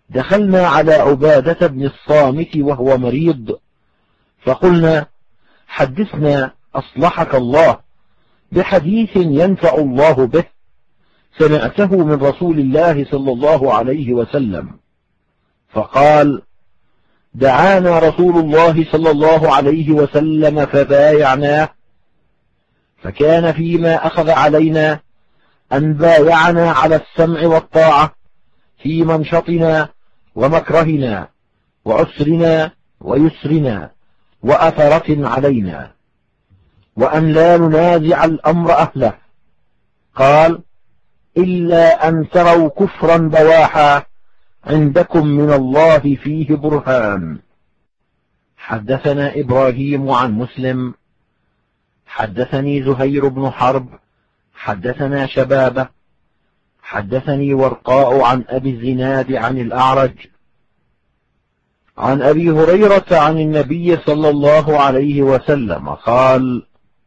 دخلنا على عبادة بن الصامت وهو مريض، فقلنا: حدثنا أصلحك الله بحديث ينفع الله به سمعته من رسول الله صلى الله عليه وسلم. فقال: دعانا رسول الله صلى الله عليه وسلم فبايعناه، فكان فيما أخذ علينا أن بايعنا على السمع والطاعة في منشطنا ومكرهنا وعسرنا ويسرنا وأثرة علينا، وأن لا ننازع الأمر أهله. قال: إلا أن تروا كفرا بواحا عندكم من الله فيه برهان. حدثنا إبراهيم عن مسلم حدثني زهير بن حرب حدثنا شبابة حدثني ورقاء عن أبي الزناد عن الأعرج عن أبي هريرة عن النبي صلى الله عليه وسلم قال: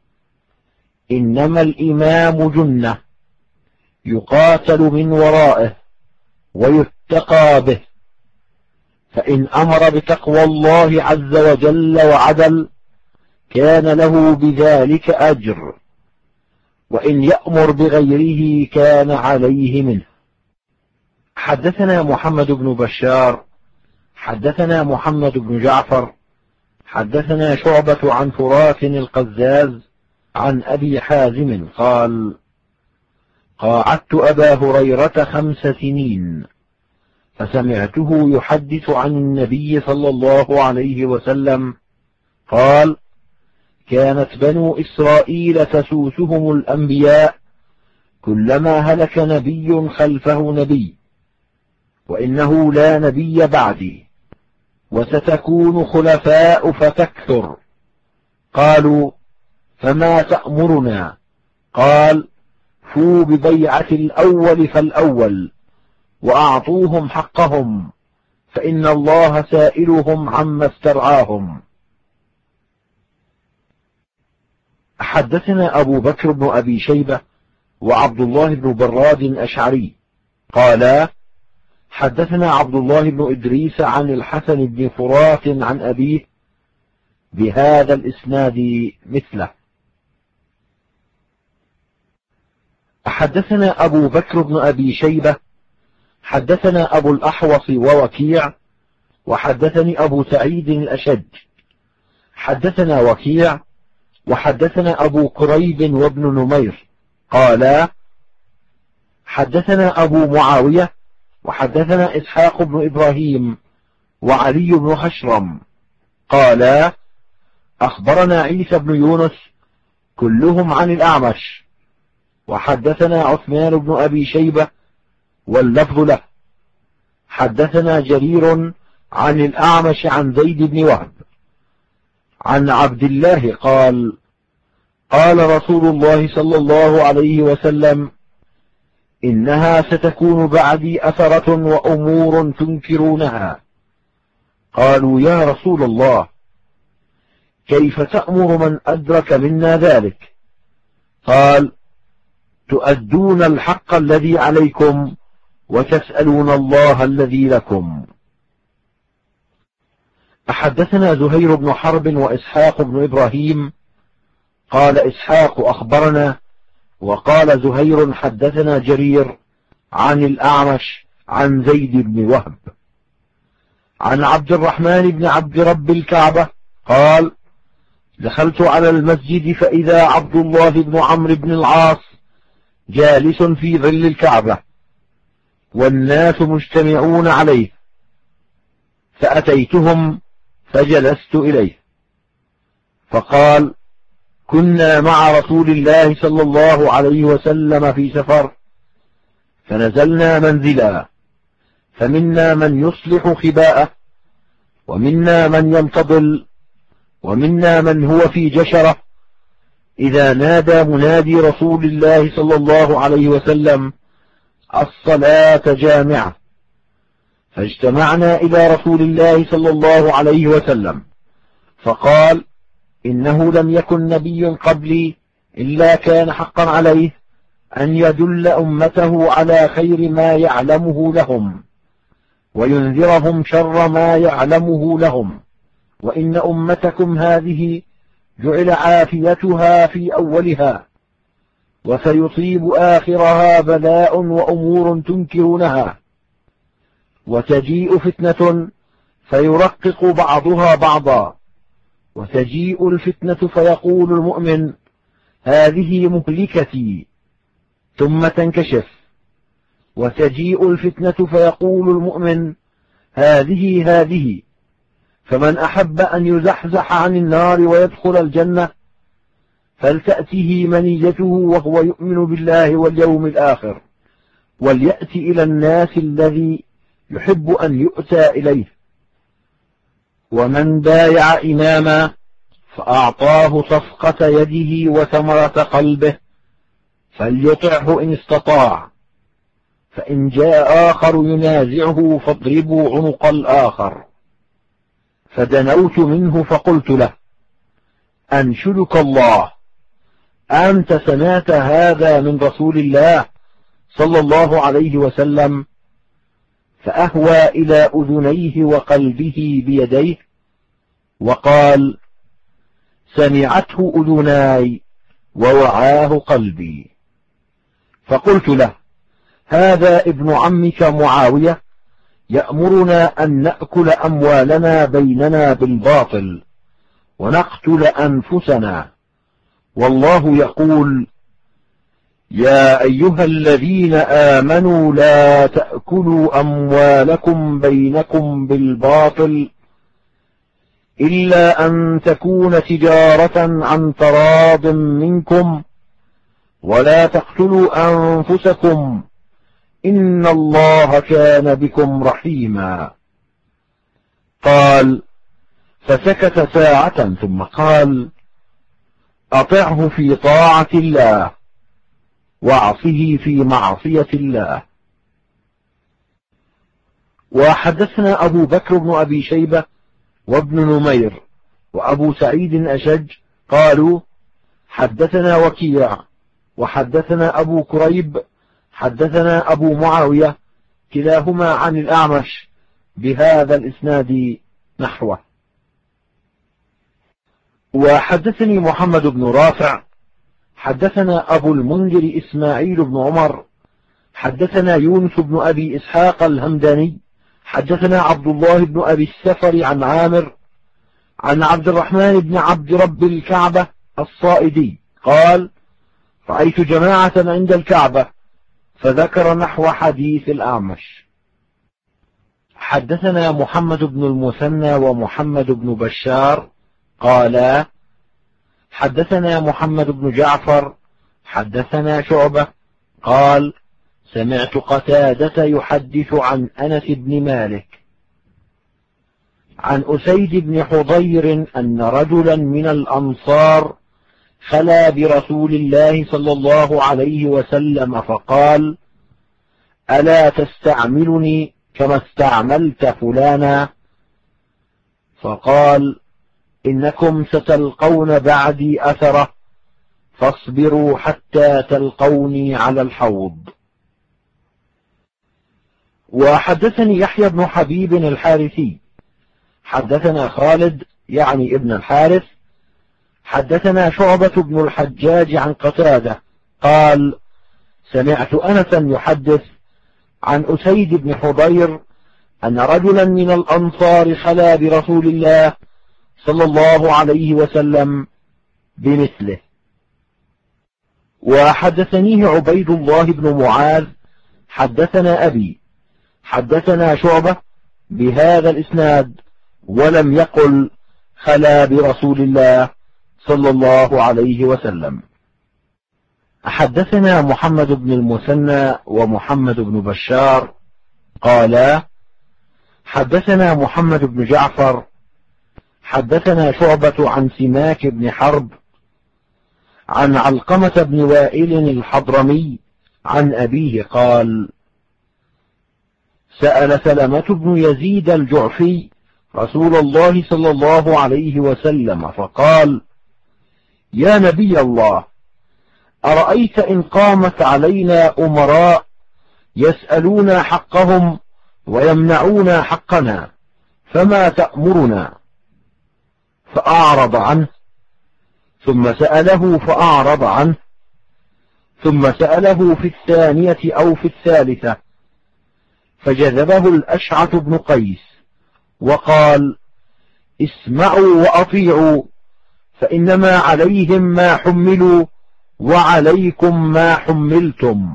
إنما الإمام جنة يقاتل من ورائه ويتقى به، فإن أمر بتقوى الله عز وجل وعدل كان له بذلك أجر، وإن يأمر بغيره كان عليه منه. حدثنا محمد بن بشار حدثنا محمد بن جعفر حدثنا شعبة عن فراس القزاز عن أبي حازم قال: قاعدت أبا هريرة 5 سنين، فسمعته يحدث عن النبي صلى الله عليه وسلم قال: كانت بنو إسرائيل تسوسهم الأنبياء كلما هلك نبي خلفه نبي، وإنه لا نبي بعدي، وستكون خلفاء فتكثر. قالوا: فما تأمرنا؟ قال: فوا ببيعة الأول فالأول، وأعطوهم حقهم، فإن الله سائلهم عما استرعاهم. حدثنا أبو بكر بن أبي شيبة وعبد الله بن براد الأشعري قالا: حدثنا عبد الله بن إدريس عن الحسن بن فرات عن أبيه بهذا الإسناد مثله. حدثنا أبو بكر بن أبي شيبة حدثنا أبو الأحوص ووكيع وحدثني أبو سعيد الأشج حدثنا وكيع وحدثنا أبو كريب وابن نمير قالا: حدثنا أبو معاوية وحدثنا إسحاق بن إبراهيم وعلي بن حشرم قالا: أخبرنا عيسى بن يونس كلهم عن الأعمش، وحدثنا عثمان بن أبي شيبة واللفظ له، حدثنا جرير عن الأعمش عن زيد بن وهب عن عبد الله قال: قال رسول الله صلى الله عليه وسلم: إنها ستكون بعدي أثرة وأمور تنكرونها. قالوا: يا رسول الله، كيف تأمر من أدرك منا ذلك؟ قال: تؤدون الحق الذي عليكم وتسألون الله الذي لكم. حدثنا زهير بن حرب وإسحاق بن إبراهيم قال إسحاق: أخبرنا، وقال زهير: حدثنا جرير عن الأعمش عن زيد بن وهب عن عبد الرحمن بن عبد رب الكعبة قال: دخلت على المسجد فإذا عبد الله بن عمرو بن العاص جالس في ظل الكعبة والناس مجتمعون عليه، فأتيتهم فجلست إليه، فقال: كنا مع رسول الله صلى الله عليه وسلم في سفر، فنزلنا منزلا، فمنا من يصلح خباءه، ومنا من ينتظل، ومنا من هو في جشرة، إذا نادى منادي رسول الله صلى الله عليه وسلم: الصلاة جامعة. فاجتمعنا إلى رسول الله صلى الله عليه وسلم، فقال: إنه لم يكن نبي قبلي إلا كان حقا عليه أن يدل أمته على خير ما يعلمه لهم، وينذرهم شر ما يعلمه لهم، وإن أمتكم هذه جعل عافيتها في أولها، وسيصيب آخرها بلاء وأمور تنكرونها، وتجيء فتنة فيرقق بعضها بعضا، وتجيء الفتنة فيقول المؤمن هذه مهلكتي، ثم تنكشف، وتجيء الفتنة فيقول المؤمن هذه، فمن أحب أن يزحزح عن النار ويدخل الجنة فلتأته منيته وهو يؤمن بالله واليوم الآخر، وليأتي إلى الناس الذي يحب أن يؤتى إليه. ومن بايع إماما فأعطاه صفقة يده وثمرة قلبه فليطعه إن استطاع، فإن جاء آخر ينازعه فاضربوا عنق الآخر. فدنوت منه فقلت له أنشدك الله، أنت سمعت هذا من رسول الله صلى الله عليه وسلم؟ فأهوى إلى أذنيه وقلبه بيديه وقال سمعته أذناي ووعاه قلبي. فقلت له هذا ابن عمك معاوية يأمرنا أن نأكل أموالنا بيننا بالباطل ونقتل أنفسنا، والله يقول يا أيها الذين آمنوا لا تأكلوا أموالكم بينكم بالباطل إلا أن تكون تجارة عن تراض منكم، ولا تقتلوا أنفسكم إن الله كان بكم رحيما. قال فسكت ساعة ثم قال أطعه في طاعة الله واعصه في معصية الله. وحدثنا أبو بكر بن أبي شيبة وابن نمير وأبو سعيد أشج قالوا حدثنا وكيع وحدثنا أبو كريب حدثنا أبو معاوية كلاهما عن الأعمش بهذا الإسناد نحوه. وحدثني محمد بن رافع حدثنا أبو المنذر إسماعيل بن عمر حدثنا يونس بن أبي إسحاق الهمداني حدثنا عبد الله بن أبي السفر عن عامر عن عبد الرحمن بن عبد رب الكعبة الصائدي قال رأيت جماعة عند الكعبة، فذكر نحو حديث الأعمش. حدثنا محمد بن المثنى ومحمد بن بشار قالا حدثنا محمد بن جعفر حدثنا شعبة قال سمعت قتادة يحدث عن أنس بن مالك عن أسيد بن حضير أن رجلا من الأنصار خلا برسول الله صلى الله عليه وسلم فقال ألا تستعملني كما استعملت فلانا؟ فقال إنكم ستلقون بعدي أثرة فاصبروا حتى تلقوني على الحوض. وحدثني يحيى بن حبيب الحارثي حدثنا خالد يعني ابن الحارث حدثنا شعبة بن الحجاج عن قتادة قال سمعت أنسا يحدث عن أسيد بن حضير أن رجلا من الأنصار خلا برسول الله صلى الله عليه وسلم بمثله. وحدثنيه عبيد الله بن معاذ حدثنا أبي حدثنا شعبة بهذا الإسناد ولم يقل خلا برسول الله صلى الله عليه وسلم. حدثنا محمد بن المثنى ومحمد بن بشار قالا حدثنا محمد بن جعفر حدثنا شعبة عن سماك بن حرب عن علقمة بن وائل الحضرمي عن أبيه قال سأل سلمة بن يزيد الجعفي رسول الله صلى الله عليه وسلم فقال يا نبي الله أرأيت إن قامت علينا أمراء يسألون حقهم ويمنعون حقنا، فما تأمرنا؟ فأعرض عنه، ثم سأله فأعرض عنه، ثم سأله في الثانية أو في الثالثة، فجذبه الأشعث بن قيس وقال: اسمعوا وأطيعوا، فإنما عليهم ما حملوا وعليكم ما حملتم.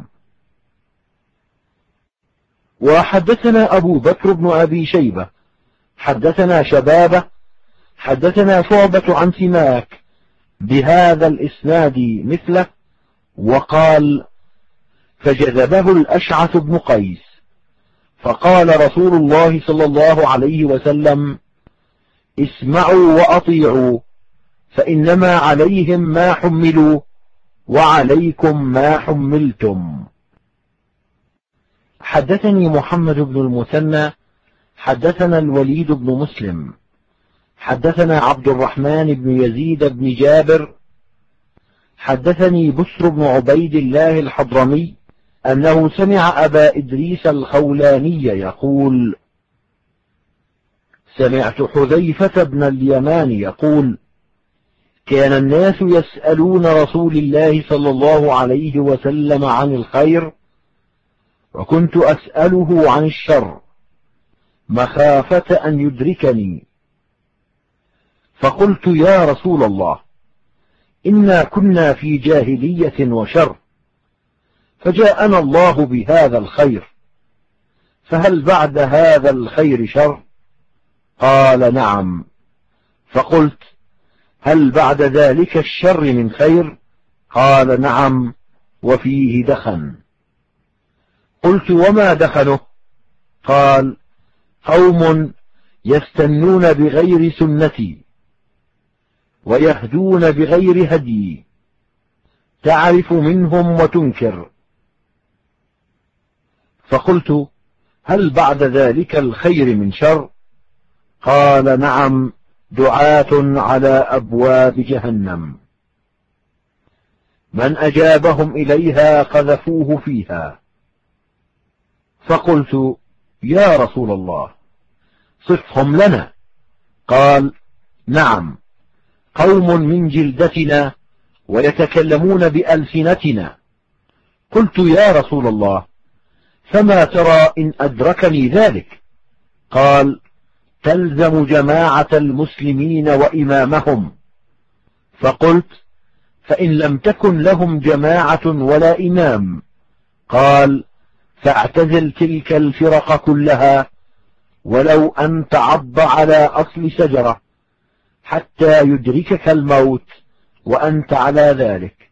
وحدثنا أبو بكر بن أبي شيبة حدثنا شبابة حدثنا شعبة عن سماك بهذا الإسناد مثله، وقال: فجذبه الأشعث بن قيس، فقال رسول الله صلى الله عليه وسلم: اسمعوا وأطيعوا، فإنما عليهم ما حملوا وعليكم ما حملتم. حدثني محمد بن المثنى حدثنا الوليد بن مسلم حدثنا عبد الرحمن بن يزيد بن جابر حدثني بسر بن عبيد الله الحضرمي أنه سمع أبا إدريس الخولاني يقول: سمعت حذيفة بن اليمان يقول: كان الناس يسألون رسول الله صلى الله عليه وسلم عن الخير، وكنت أسأله عن الشر مخافة أن يدركني، فقلت: يا رسول الله، إنا كنا في جاهلية وشر، فجاءنا الله بهذا الخير، فهل بعد هذا الخير شر؟ قال: نعم. فقلت: هل بعد ذلك الشر من خير؟ قال: نعم، وفيه دخن. قلت: وما دخنه؟ قال: قوم يستنون بغير سنتي ويهدون بغير هدي، تعرف منهم وتنكر. فقلت: هل بعد ذلك الخير من شر؟ قال: نعم، دعاة على أبواب جهنم، من أجابهم إليها قذفوه فيها. فقلت: يا رسول الله، صفهم لنا. قال: نعم، قوم من جلدتنا ويتكلمون بألسنتنا. قلت: يا رسول الله، فما ترى إن أدركني ذلك؟ قال: تلزم جماعة المسلمين وإمامهم. فقلت: فإن لم تكن لهم جماعة ولا إمام؟ قال: فاعتزل تلك الفرق كلها، ولو أن تعض على أصل شجرة، حتى يدركك الموت وأنت على ذلك.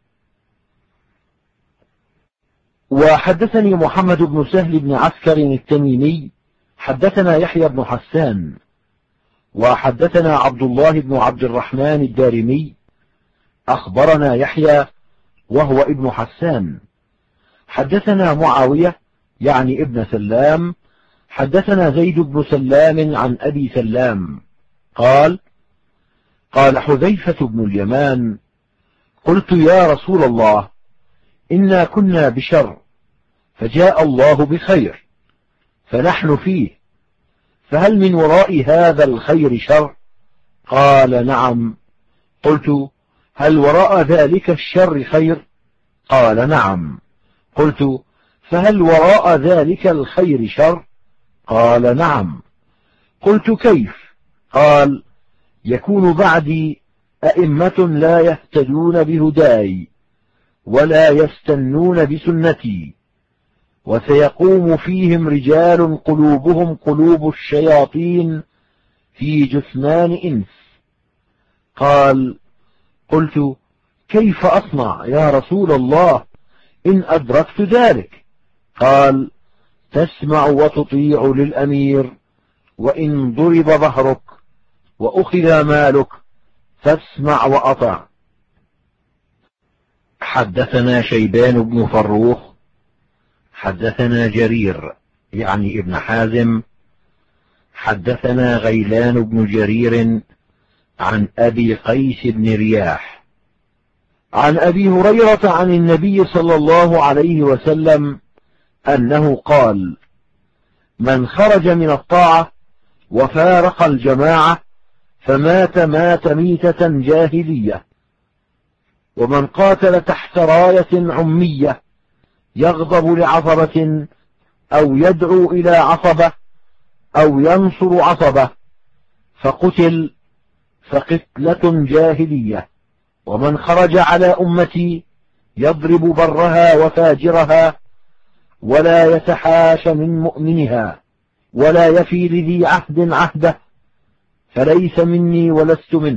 وحدثني محمد بن سهل بن عسكر التميمي حدثنا يحيى بن حسان وحدثنا عبد الله بن عبد الرحمن الدارمي أخبرنا يحيى وهو ابن حسان حدثنا معاوية يعني ابن سلام حدثنا زيد بن سلام عن أبي سلام قال: قال حذيفة بن اليمان: قلت: يا رسول الله، إنا كنا بشر، فجاء الله بخير، فنحن فيه، فهل من وراء هذا الخير شر؟ قال: نعم. قلت: هل وراء ذلك الشر خير؟ قال: نعم. قلت: فهل وراء ذلك الخير شر؟ قال: نعم. قلت: كيف؟ قال: يكون بعدي أئمة لا يهتدون بهداي ولا يستنون بسنتي، وسيقوم فيهم رجال قلوبهم قلوب الشياطين في جثمان إنس. قال: قلت: كيف أصنع يا رسول الله إن أدركت ذلك؟ قال: تسمع وتطيع للأمير، وإن ضرب ظهرك وأخذ مالك فاسمع وأطع. حدثنا شيبان بن فروخ حدثنا جرير يعني ابن حازم حدثنا غيلان بن جرير عن أبي قيس بن رياح عن أبي هريرة عن النبي صلى الله عليه وسلم أنه قال: من خرج من الطاعة وفارق الجماعة فمات ميتة جاهلية. ومن قاتل تحت راية عمية يغضب لعصبة أو يدعو إلى عصبة أو ينصر عصبة فقتل فقتلة جاهلية. ومن خرج على أمتي يضرب برها وفاجرها ولا يتحاش من مؤمنها ولا يفي لذي عهد عهده فليس مني ولست منه.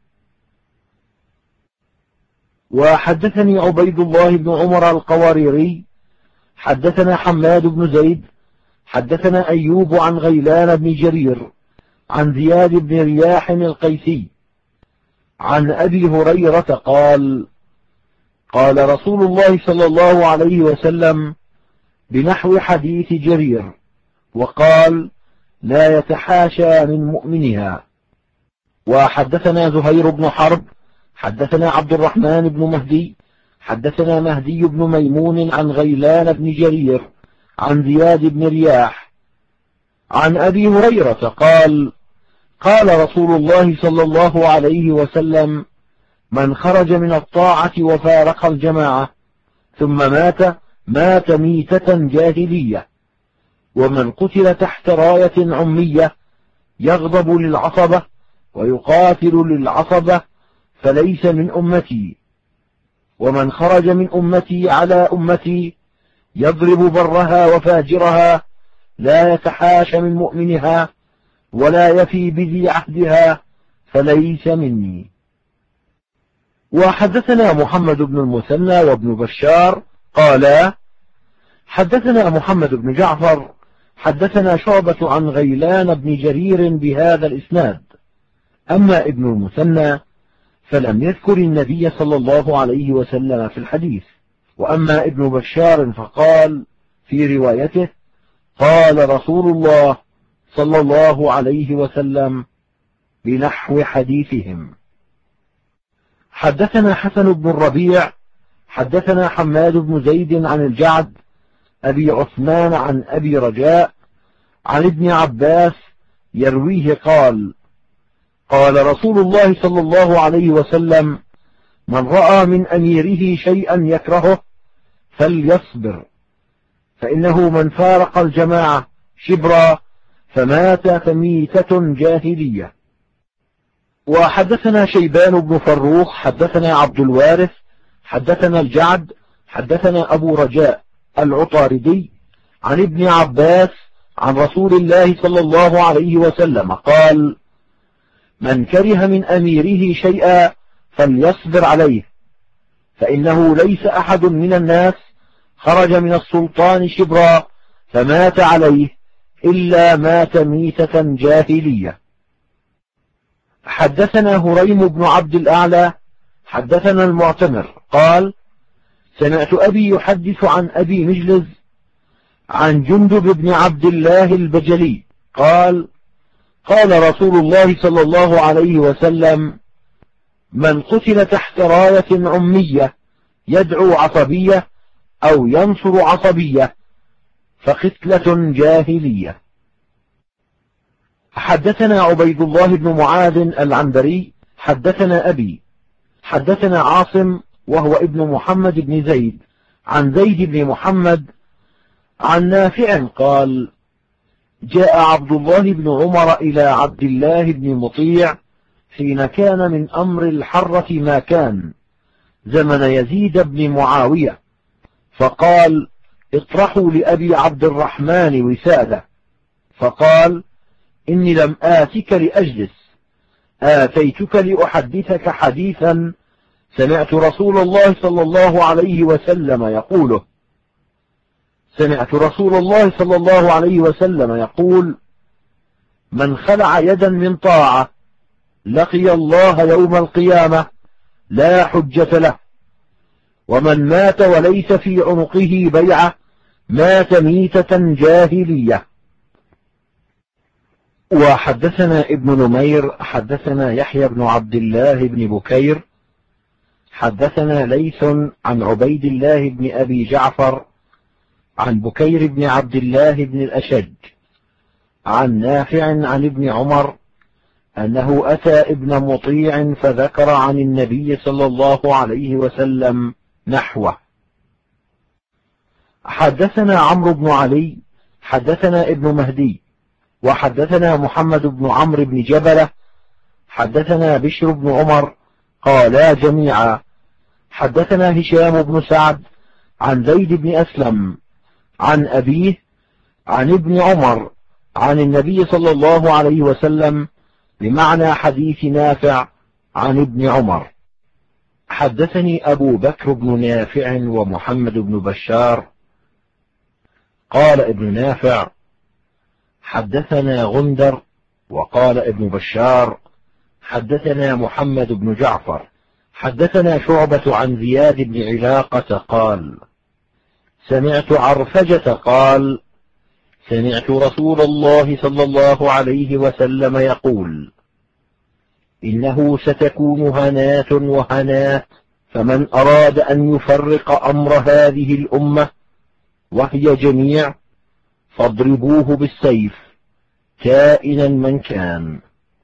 وحدثني عبيد الله بن عمر القواريري حدثنا حماد بن زيد حدثنا أيوب عن غيلان بن جرير عن زياد بن رياح القيسي عن أبي هريرة قال: قال رسول الله صلى الله عليه وسلم بنحو حديث جرير، وقال: لا يتحاشى من مؤمنها. وحدثنا زهير بن حرب حدثنا عبد الرحمن بن مهدي حدثنا مهدي بن ميمون عن غيلان بن جرير عن زياد بن رياح عن أبي هريرة قال: قال رسول الله صلى الله عليه وسلم: من خرج من الطاعة وفارق الجماعة ثم مات ميتة جاهلية. ومن قتل تحت راية عمية يغضب للعصبة ويقاتل للعصبة فليس من أمتي. ومن خرج من أمتي على أمتي يضرب برها وفاجرها لا يتحاش من مؤمنها ولا يفي بذي عهدها فليس مني. وحدثنا محمد بن المثنى وابن بشار قالا: حدثنا محمد بن جعفر حدثنا شعبة عن غيلان بن جرير بهذا الإسناد. أما ابن المثنى فلم يذكر النبي صلى الله عليه وسلم في الحديث. وأما ابن بشار فقال في روايته: قال رسول الله صلى الله عليه وسلم بنحو حديثهم. حدثنا حسن بن الربيع حدثنا حماد بن زيد عن الجعد أبي عثمان عن أبي رجاء عن ابن عباس يرويه قال: قال رسول الله صلى الله عليه وسلم: من رأى من أميره شيئا يكرهه فليصبر، فإنه من فارق الجماعة شبرا فمات فميتة جاهلية. وحدثنا شيبان بن فروخ حدثنا عبد الوارث حدثنا الجعد حدثنا أبو رجاء العطاردي عن ابن عباس عن رسول الله صلى الله عليه وسلم قال: من كره من أميره شيئا فليصبر عليه، فإنه ليس أحد من الناس خرج من السلطان شبرا فمات عليه إلا مات ميتة جاهلية. حدثنا هريم بن عبد الأعلى حدثنا المعتمر قال: سمعت أبي يحدث عن أبي مجلز عن جندب بن عبد الله البجلي قال: قال رسول الله صلى الله عليه وسلم: من قتل تحت راية عمية يدعو عصبية أو ينصر عصبية فقتلة جاهلية. حدثنا عبيد الله بن معاذ العنبري حدثنا أبي حدثنا عاصم وهو ابن محمد بن زيد عن زيد بن محمد عن نافع قال: جاء عبد الله بن عمر إلى عبد الله بن مطيع حين كان من أمر الحرة ما كان زمن يزيد بن معاوية، فقال: اطرحوا لأبي عبد الرحمن وسادة. فقال: إني لم آتك لأجلس، آتيتك لأحدثك حديثا سمعت رسول الله صلى الله عليه وسلم يقوله. سمعت رسول الله صلى الله عليه وسلم يقول: من خلع يدا من طاعة لقي الله يوم القيامة لا حجة له، ومن مات وليس في عنقه بيعة مات ميتة جاهلية. وحدثنا ابن نمير حدثنا يحيى بن عبد الله بن بكير حدثنا ليث عن عبيد الله بن أبي جعفر عن بكير بن عبد الله بن الأشج عن نافع عن ابن عمر أنه أتى ابن مطيع فذكر عن النبي صلى الله عليه وسلم نحوه. حدثنا عمرو بن علي حدثنا ابن مهدي وحدثنا محمد بن عمرو بن جبلة حدثنا بشر بن عمر قالا جميعا حدثنا هشام بن سعد عن زيد بن أسلم عن أبيه عن ابن عمر عن النبي صلى الله عليه وسلم بمعنى حديث نافع عن ابن عمر. حدثني أبو بكر بن نافع ومحمد بن بشار قال ابن نافع حدثنا غندر وقال ابن بشار حدثنا محمد بن جعفر حدثنا شعبة عن زياد بن علاقة قال سمعت عرفجة قال سمعت رسول الله صلى الله عليه وسلم يقول إنه ستكون هنات وهنات فمن أراد أن يفرق أمر هذه الأمة وهي جميع فاضربوه بالسيف كائنا من كان.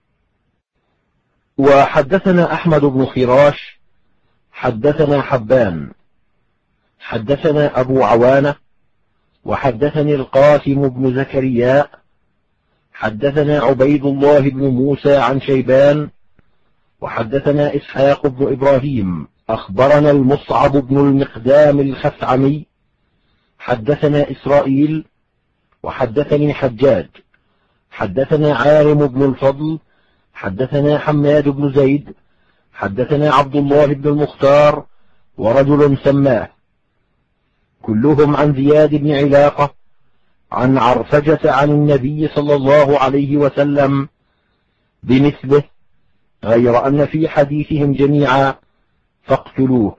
وحدثنا أحمد بن خراش حدثنا حبان حدثنا أبو عوانة وحدثني القاسم بن زكريا حدثنا عبيد الله بن موسى عن شيبان وحدثنا إسحاق بن إبراهيم أخبرنا المصعب بن المقدام الخثعمي حدثنا إسرائيل وحدثني حجاج حدثنا عارم بن الفضل حدثنا حماد بن زيد حدثنا عبد الله بن المختار ورجل سماه كلهم عن زياد بن علاقة عن عرفجة عن النبي صلى الله عليه وسلم بمثله غير أن في حديثهم جميعا فاقتلوه.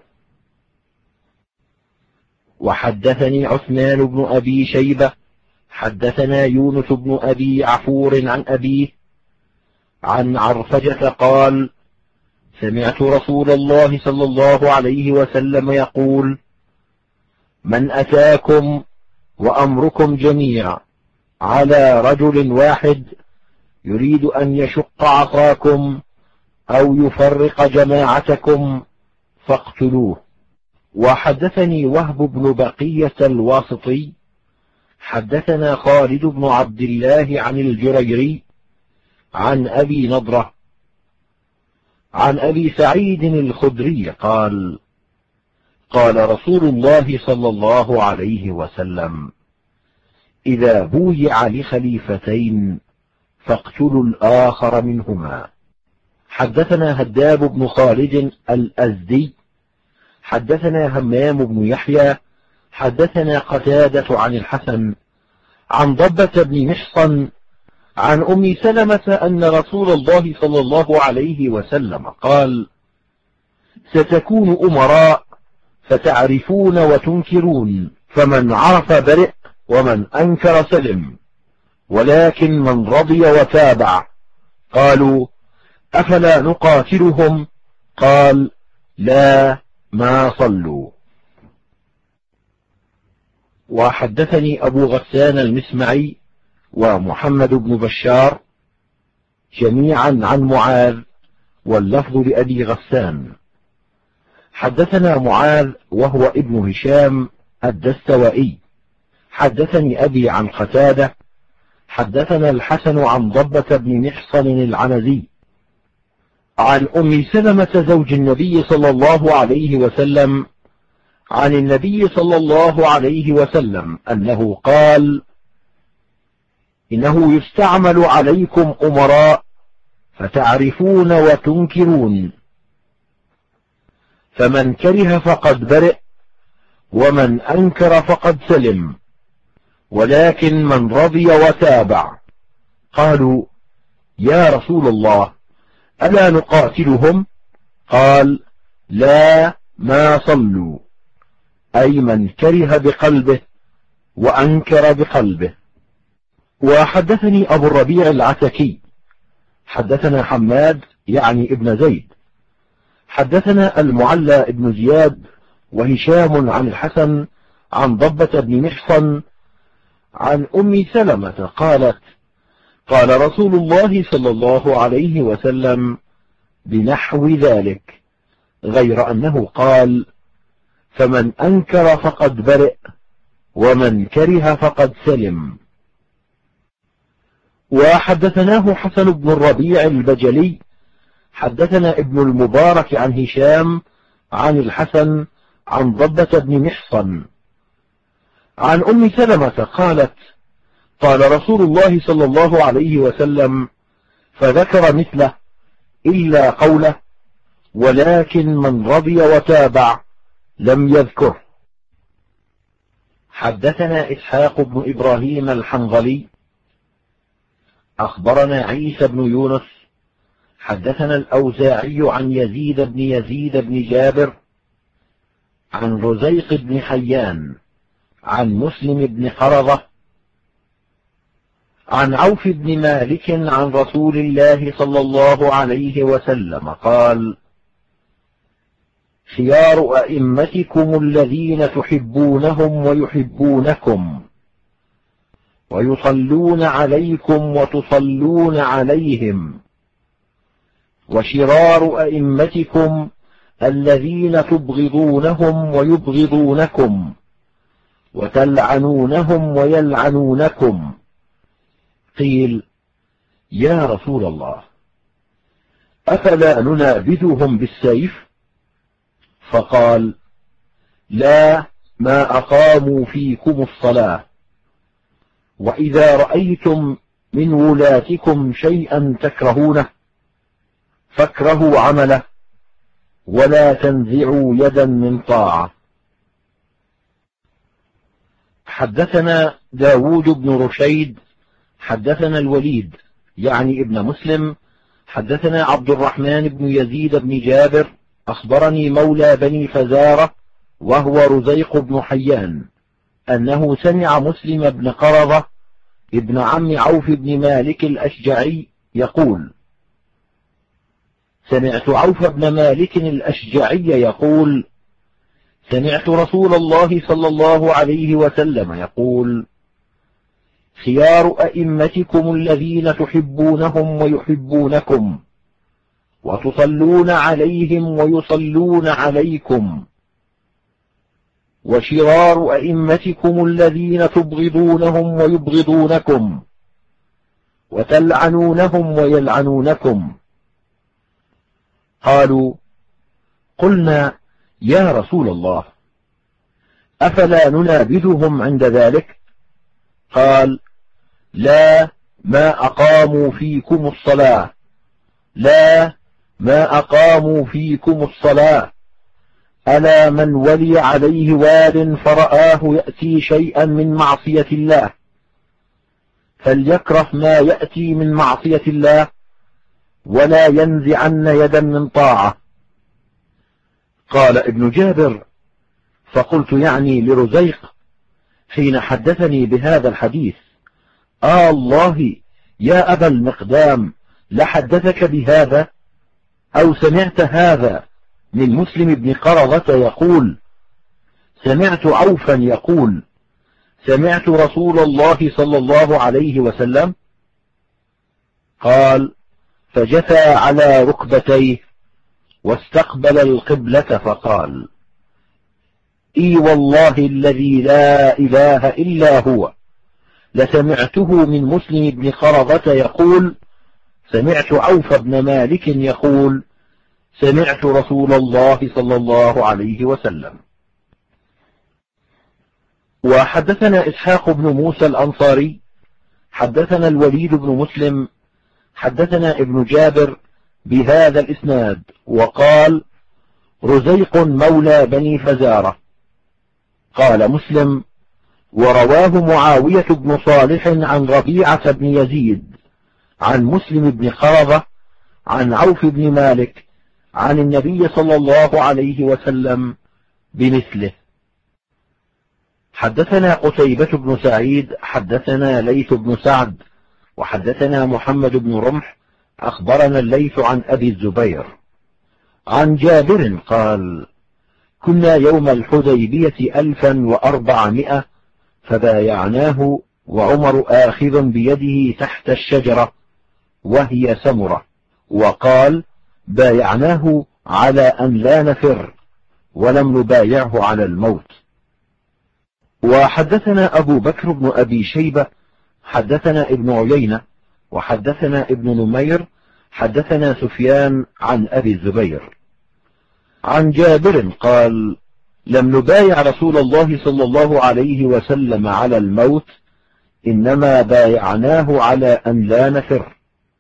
وحدثني عثمان بن أبي شيبة حدثنا يونس بن أبي عفور عن أبيه عن عرفجة قال سمعت رسول الله صلى الله عليه وسلم يقول من أتاكم وأمركم جميع على رجل واحد يريد أن يشق عصاكم أو يفرق جماعتكم فاقتلوه. وحدثني وهب بن بقية الواسطي حدثنا خالد بن عبد الله عن الجريري عن أبي نضرة عن أبي سعيد الخدري قال قال رسول الله صلى الله عليه وسلم إذا بويع لخليفتين فاقتلوا الآخر منهما. حدثنا هداب بن خالد الأزدي حدثنا همام بن يحيى حدثنا قتادة عن الحسن عن ضبة بن محصن عن أم سلمة أن رسول الله صلى الله عليه وسلم قال ستكون أمراء فتعرفون وتنكرون فمن عرف برئ ومن أنكر سلم ولكن من رضي وتابع. قالوا أفلا نقاتلهم؟ قال لا ما صلوا. وحدثني أبو غسان المسمعي ومحمد بن بشار جميعا عن معاذ واللفظ لأبي غسان. حدثنا معاذ وهو ابن هشام الدستوائي حدثني أبي عن قتادة حدثنا الحسن عن ضبة بن محصن العنزي عن أم سلمة زوج النبي صلى الله عليه وسلم عن النبي صلى الله عليه وسلم أنه قال إنه يستعمل عليكم أمراء فتعرفون وتنكرون فمن كره فقد برئ ومن أنكر فقد سلم ولكن من رضي وتابع. قالوا يا رسول الله ألا نقاتلهم؟ قال لا ما صلوا، أي من كره بقلبه وأنكر بقلبه. وحدثني أبو الربيع العتكي حدثنا حماد يعني ابن زيد حدثنا المعلى ابن زياد وهشام عن الحسن عن ضبة بن محصن عن أم سلمة قالت قال رسول الله صلى الله عليه وسلم بنحو ذلك، غير أنه قال: فمن أنكر فقد برئ، ومن كره فقد سلم. وحدثناه حسن بن الربيع البجلي حدثنا ابن المبارك عن هشام عن الحسن عن ضبة بن محصن عن أم سلمة قالت: قال رسول الله صلى الله عليه وسلم، فذكر مثله إلا قوله: ولكن من رضي وتابع لم يذكره. حدثنا إسحاق بن إبراهيم الحنظلي أخبرنا عيسى بن يونس حدثنا الأوزاعي عن يزيد بن جابر عن رزيق بن حيان عن مسلم بن قرظة عن عوف بن مالك عن رسول الله صلى الله عليه وسلم قال: خيار أئمتكم الذين تحبونهم ويحبونكم، ويصلون عليكم وتصلون عليهم، وشرار أئمتكم الذين تبغضونهم ويبغضونكم، وتلعنونهم ويلعنونكم. قيل: يا رسول الله، أفلا ننابذهم بالسيف؟ فقال: لا، ما أقاموا فيكم الصلاة. وإذا رأيتم من ولاتكم شيئا تكرهونه فاكرهوا عمله، ولا تنزعوا يدا من طاعة. حدثنا داود بن رشيد حدثنا الوليد يعني ابن مسلم حدثنا عبد الرحمن بن يزيد بن جابر أخبرني مولى بني فزارة وهو رزيق بن حيان أنه سمع مسلم بن قرظة ابن عم عوف بن مالك الأشجعي يقول: سمعت عوف بن مالك الأشجعي يقول: سمعت رسول الله صلى الله عليه وسلم يقول: خيار أئمتكم الذين تحبونهم ويحبونكم، وتصلون عليهم ويصلون عليكم، وشرار أئمتكم الذين تبغضونهم ويبغضونكم، وتلعنونهم ويلعنونكم. قالوا: قلنا: يا رسول الله، أفلا ننابذهم عند ذلك؟ قال: لا، ما أقاموا فيكم الصلاة، لا، ما أقاموا فيكم الصلاة. ألا من ولي عليه وال فرآه يأتي شيئا من معصية الله فليكره ما يأتي من معصية الله، ولا ينزعن يدا من طاعة. قال ابن جابر: فقلت يعني لرزيق حين حدثني بهذا الحديث: الله يا أبا المقدام، لحدثك بهذا؟ أو سمعت هذا من مسلم بن قرظة يقول: سمعت عوفا يقول: سمعت رسول الله صلى الله عليه وسلم؟ قال: فجثى على ركبتيه واستقبل القبلة فقال: إي والله الذي لا إله إلا هو، لسمعته من مسلم بن قرظة يقول: سمعت عوف بن مالك يقول: سمعت رسول الله صلى الله عليه وسلم. وحدثنا إسحاق بن موسى الأنصاري حدثنا الوليد بن مسلم حدثنا ابن جابر بهذا الإسناد، وقال: رزيق مولى بني فزارة. قال مسلم: ورواه معاوية بن صالح عن ربيعة بن يزيد عن مسلم بن قرظة عن عوف بن مالك عن النبي صلى الله عليه وسلم بمثله. حدثنا قتيبة بن سعيد حدثنا ليث بن سعد وحدثنا محمد بن رمح أخبرنا الليث عن أبي الزبير عن جابر قال: كنا يوم الحديبية 1400 فبايعناه وعمر آخذ بيده تحت الشجرة وهي سمرة، وقال: بايعناه على أن لا نفر، ولم نبايعه على الموت. وحدثنا أبو بكر بن أبي شيبة حدثنا ابن عيينة وحدثنا ابن نمير حدثنا سفيان عن أبي الزبير عن جابر قال: لم نبايع رسول الله صلى الله عليه وسلم على الموت، إنما بايعناه على أن لا نفر.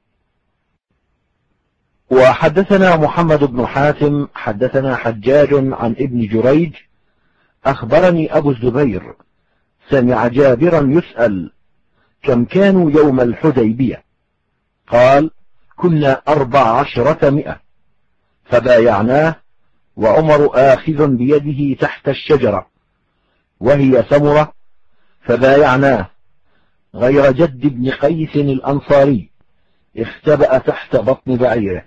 وحدثنا محمد بن حاتم حدثنا حجاج عن ابن جريج أخبرني أبو الزبير سمع جابرا يسأل: كم كانوا يوم الحديبية؟ قال: كنا 1400، فبايعناه وعمر آخذ بيده تحت الشجرة وهي سمرة، فبايعناه، غير جد بن قيس الأنصاري اختبأ تحت بطن بعيره.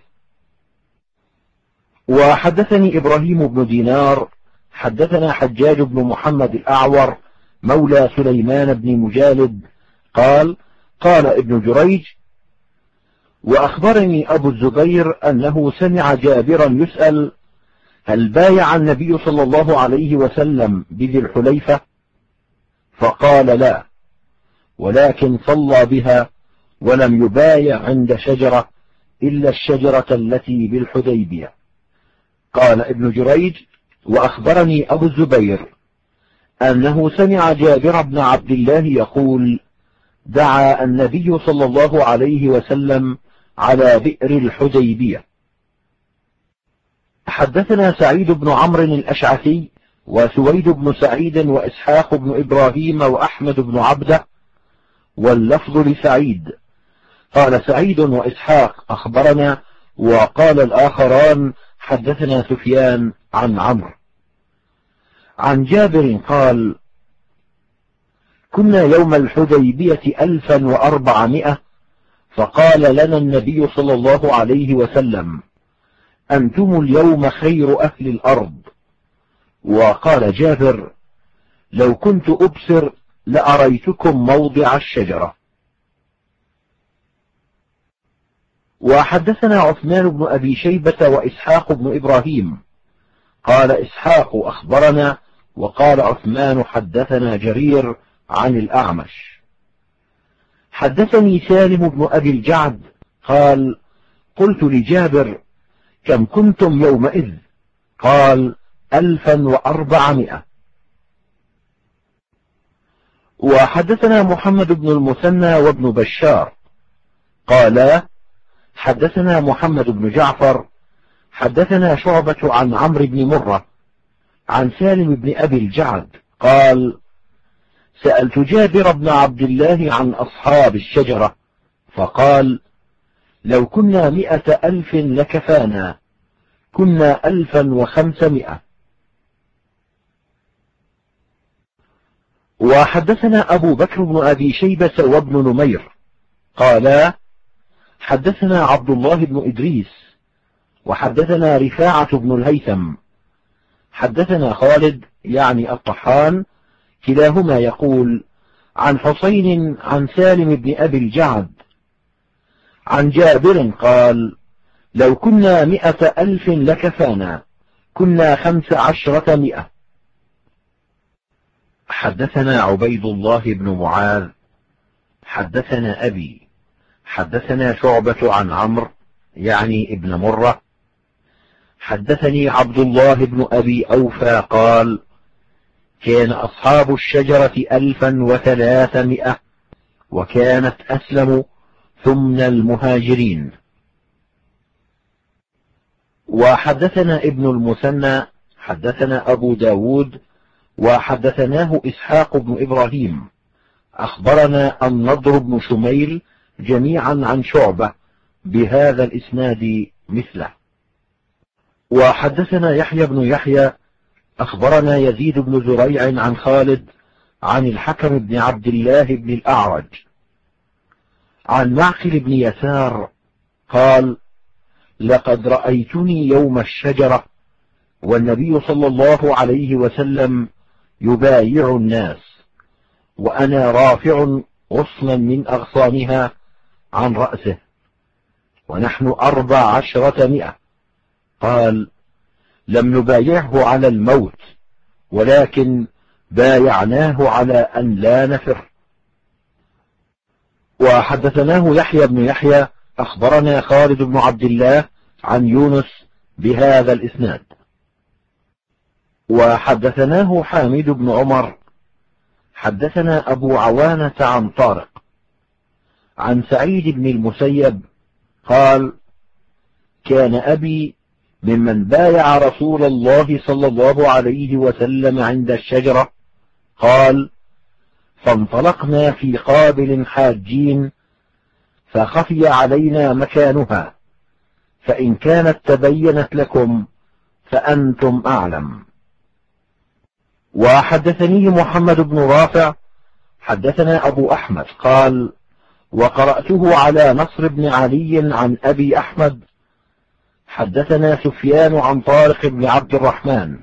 وحدثني إبراهيم بن دينار حدثنا حجاج بن محمد الأعور مولى سليمان بن مجالد قال: قال ابن جريج: وأخبرني أبو الزبير أنه سمع جابرا يسأل: هل بايع النبي صلى الله عليه وسلم بذي الحليفة؟ فقال: لا، ولكن صلى بها، ولم يبايع عند شجرة إلا الشجرة التي بالحديبية. قال ابن جريج: وأخبرني أبو الزبير أنه سمع جابر بن عبد الله يقول: دعا النبي صلى الله عليه وسلم على بئر الحديبية. حدثنا سعيد بن عمرو الأشعثي وسويد بن سعيد وإسحاق بن إبراهيم وأحمد بن عبده، واللفظ لسعيد. قال سعيد وإسحاق: أخبرنا، وقال الآخران: حدثنا سفيان عن عمرو. عن جابر قال: كنا يوم الحديبية 1400، فقال لنا النبي صلى الله عليه وسلم: أنتم اليوم خير أهل الأرض. وقال جابر: لو كنت أبصر لأريتكم موضع الشجرة. وحدثنا عثمان بن أبي شيبة وإسحاق بن إبراهيم. قال إسحاق: أخبرنا، وقال عثمان: حدثنا جرير عن الأعمش. حدثني سالم بن أبي الجعد قال: قلت لجابر: كم كنتم يومئذ؟ قال: 1400. وحدثنا محمد بن المثنى وابن بشار قالا: حدثنا محمد بن جعفر حدثنا شعبة عن عمرو بن مرة عن سالم بن أبي الجعد قال: سألت جابر بن عبد الله عن أصحاب الشجرة، فقال: لو كنا 100,000 لكفانا، كنا 1500. وحدثنا أبو بكر بن أبي شيبة وابن نمير قالا: حدثنا عبد الله بن إدريس وحدثنا رفاعة بن الهيثم حدثنا خالد يعني الطحان كلاهما يقول عن حسين عن سالم بن أبي الجعد عن جابر قال: لو كنا 100,000 لكفانا، كنا 1500. حدثنا عبيد الله بن معاذ حدثنا أبي حدثنا شعبة عن عمرو يعني ابن مرة حدثني عبد الله بن أبي أوفى قال: كان أصحاب الشجرة 1300، وكانت أسلم ثمن المهاجرين. وحدثنا ابن المثنى حدثنا أبو داود وحدثناه إسحاق بن إبراهيم أخبرنا النضر بن شميل جميعا عن شعبة بهذا الإسناد مثله. وحدثنا يحيى بن يحيى أخبرنا يزيد بن زريع عن خالد عن الحكم بن عبد الله بن الأعرج عن معقل بن يسار قال: لقد رأيتني يوم الشجرة والنبي صلى الله عليه وسلم يبايع الناس، وأنا رافع غصنا من أغصانها عن رأسه، ونحن 1400. قال: لم نبايعه على الموت، ولكن بايعناه على أن لا نفر. وحدثناه يحيى بن يحيى أخبرنا خالد بن عبد الله عن يونس بهذا الإسناد. وحدثناه حامد بن عمر حدثنا أبو عوانة عن طارق عن سعيد بن المسيب قال: كان أبي ممن بايع رسول الله صلى الله عليه وسلم عند الشجرة. قال: فانطلقنا في قابل حاجين، فخفي علينا مكانها، فإن كانت تبينت لكم فأنتم أعلم. وحدثني محمد بن رافع حدثنا أبو أحمد قال: وقرأته على نصر بن علي عن أبي أحمد حدثنا سفيان عن طارق بن عبد الرحمن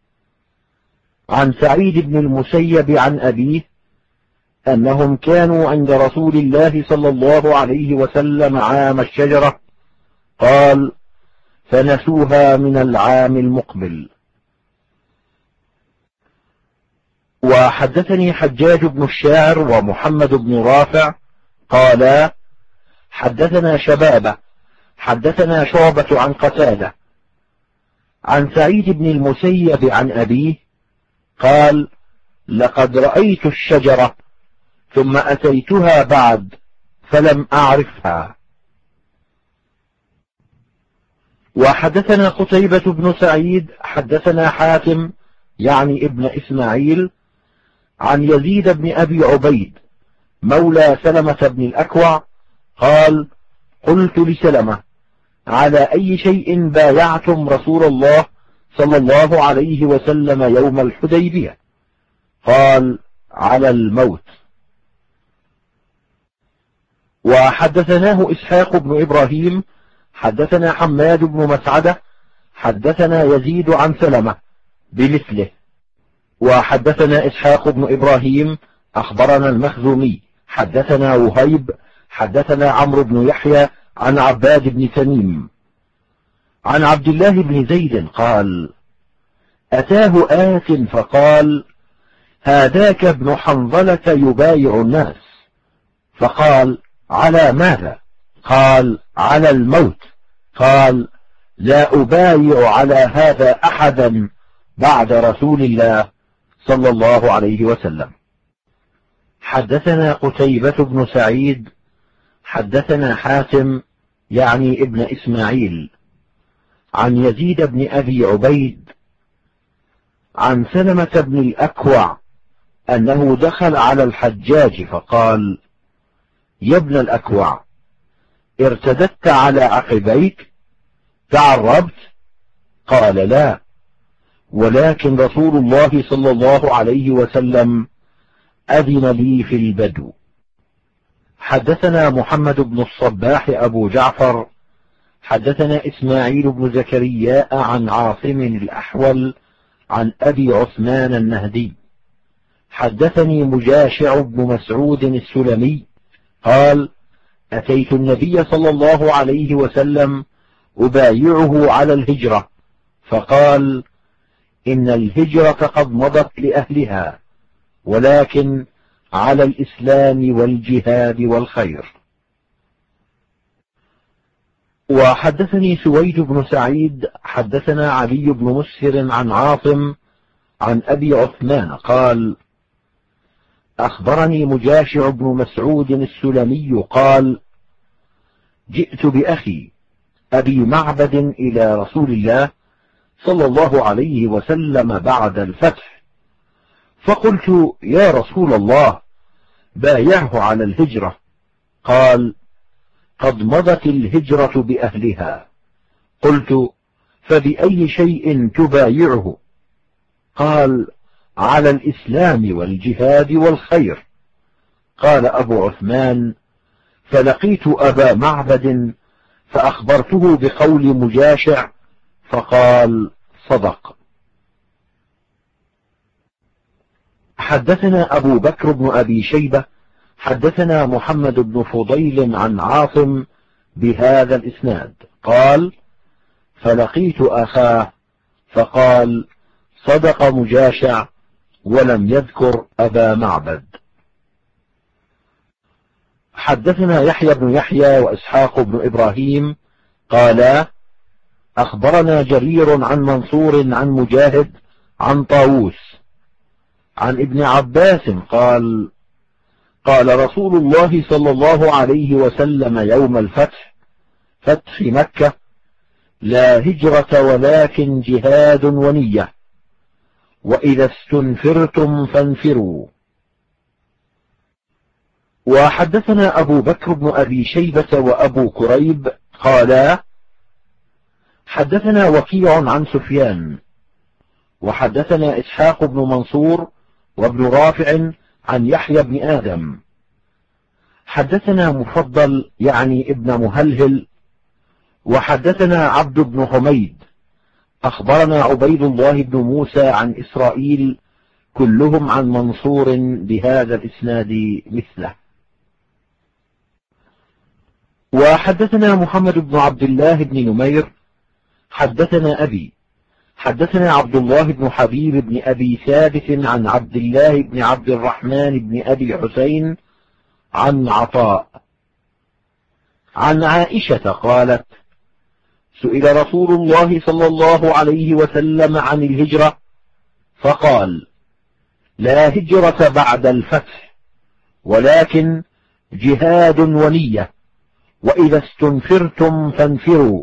عن سعيد بن المسيب عن أبيه أنهم كانوا عند رسول الله صلى الله عليه وسلم عام الشجرة. قال: فنسوها من العام المقبل. وحدثني حجاج بن الشاعر ومحمد بن رافع قالا: حدثنا شبابة حدثنا شعبة عن قتادة عن سعيد بن المسيب عن أبيه قال: لقد رأيت الشجرة ثم أتيتها بعد فلم أعرفها. وحدثنا قتيبة بن سعيد حدثنا حاتم يعني ابن إسماعيل عن يزيد بن أبي عبيد مولى سلمة بن الأكوع قال: قلت لسلمة: على أي شيء بايعتم رسول الله صلى الله عليه وسلم يوم الحديبية؟ قال: على الموت. وحدثناه إسحاق بن إبراهيم حدثنا حماد بن مسعدة حدثنا يزيد عن سلمة بمثله. وحدثنا إسحاق بن إبراهيم أخبرنا المخزومي حدثنا وهيب حدثنا عمرو بن يحيى عن عباد بن تميم عن عبد الله بن زيد قال: أتاه آت فقال: هذاك ابن حنظلة يبايع الناس. فقال: على ماذا؟ قال: على الموت. قال: لا أبايع على هذا أحدا بعد رسول الله صلى الله عليه وسلم. حدثنا قتيبة بن سعيد حدثنا حاتم يعني ابن إسماعيل عن يزيد بن أبي عبيد عن سلمة بن الأكوع أنه دخل على الحجاج فقال: يا ابن الأكوع، ارتدت على عقبيك؟ تعربت؟ قال: لا، ولكن رسول الله صلى الله عليه وسلم أذن لي في البدو. حدثنا محمد بن الصباح أبو جعفر حدثنا إسماعيل بن زكريا عن عاصم الأحول عن أبي عثمان النهدي حدثني مجاشع بن مسعود السلمي قال: أتيت النبي صلى الله عليه وسلم أبايعه على الهجرة، فقال: إن الهجرة قد مضت لأهلها، ولكن على الإسلام والجهاد والخير. وحدثني سويد بن سعيد حدثنا علي بن مسهر عن عاصم عن أبي عثمان قال: أخبرني مجاشع بن مسعود السلمي قال: جئت بأخي أبي معبد إلى رسول الله صلى الله عليه وسلم بعد الفتح، فقلت: يا رسول الله، بايعه على الهجرة. قال: قد مضت الهجرة بأهلها. قلت: فبأي شيء تبايعه؟ قال: على الإسلام والجهاد والخير. قال أبو عثمان: فلقيت أبا معبد فأخبرته بقول مجاشع فقال: صدق. حدثنا أبو بكر بن أبي شيبة حدثنا محمد بن فضيل عن عاصم بهذا الإسناد قال: فلقيت أخاه فقال: صدق مجاشع، ولم يذكر أبا معبد. حدثنا يحيى بن يحيى وإسحاق بن إبراهيم قالا: أخبرنا جرير عن منصور عن مجاهد عن طاووس عن ابن عباس قال: قال رسول الله صلى الله عليه وسلم يوم الفتح، فتح مكة: لا هجرة ولكن جهاد ونية، وإذا استنفرتم فانفروا. وحدثنا أبو بكر بن أبي شيبة وأبو كريب قالا: حدثنا وكيع عن سفيان، وحدثنا إسحاق بن منصور وابن رافع عن يحيى بن آدم. حدثنا مفضل يعني ابن مهلهل، وحدثنا عبد بن حميد أخبرنا عبيد الله بن موسى عن إسرائيل، كلهم عن منصور بهذا الإسناد مثله. وحدثنا محمد بن عبد الله بن نمير حدثنا أبي، حدثنا عبد الله بن حبيب بن أبي ثابت عن عبد الله بن عبد الرحمن بن أبي حسين عن عطاء عن عائشة قالت: سئل رسول الله صلى الله عليه وسلم عن الهجرة فقال: لا هجرة بعد الفتح، ولكن جهاد ونية، وإذا استنفرتم فانفروا.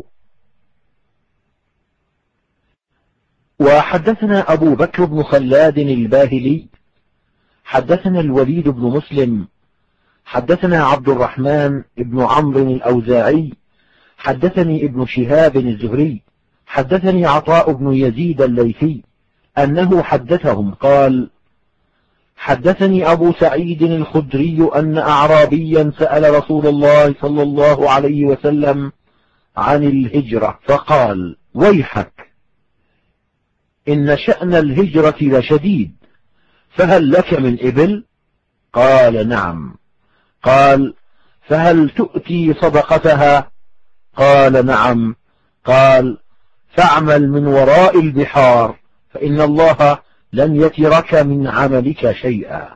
وحدثنا أبو بكر بن خلاد الباهلي حدثنا الوليد بن مسلم حدثنا عبد الرحمن بن عمرو الأوزاعي حدثني ابن شهاب الزهري حدثني عطاء بن يزيد الليثي أنه حدثهم قال: حدثني أبو سعيد الخدري أن أعرابيا سأل رسول الله صلى الله عليه وسلم عن الهجرة فقال: ويحك، إن شأن الهجرة لشديد، فهل لك من إبل؟ قال: نعم. قال: فهل تؤتي صدقتها؟ قال: نعم. قال: فاعمل من وراء البحار، فإن الله لن يترك من عملك شيئا.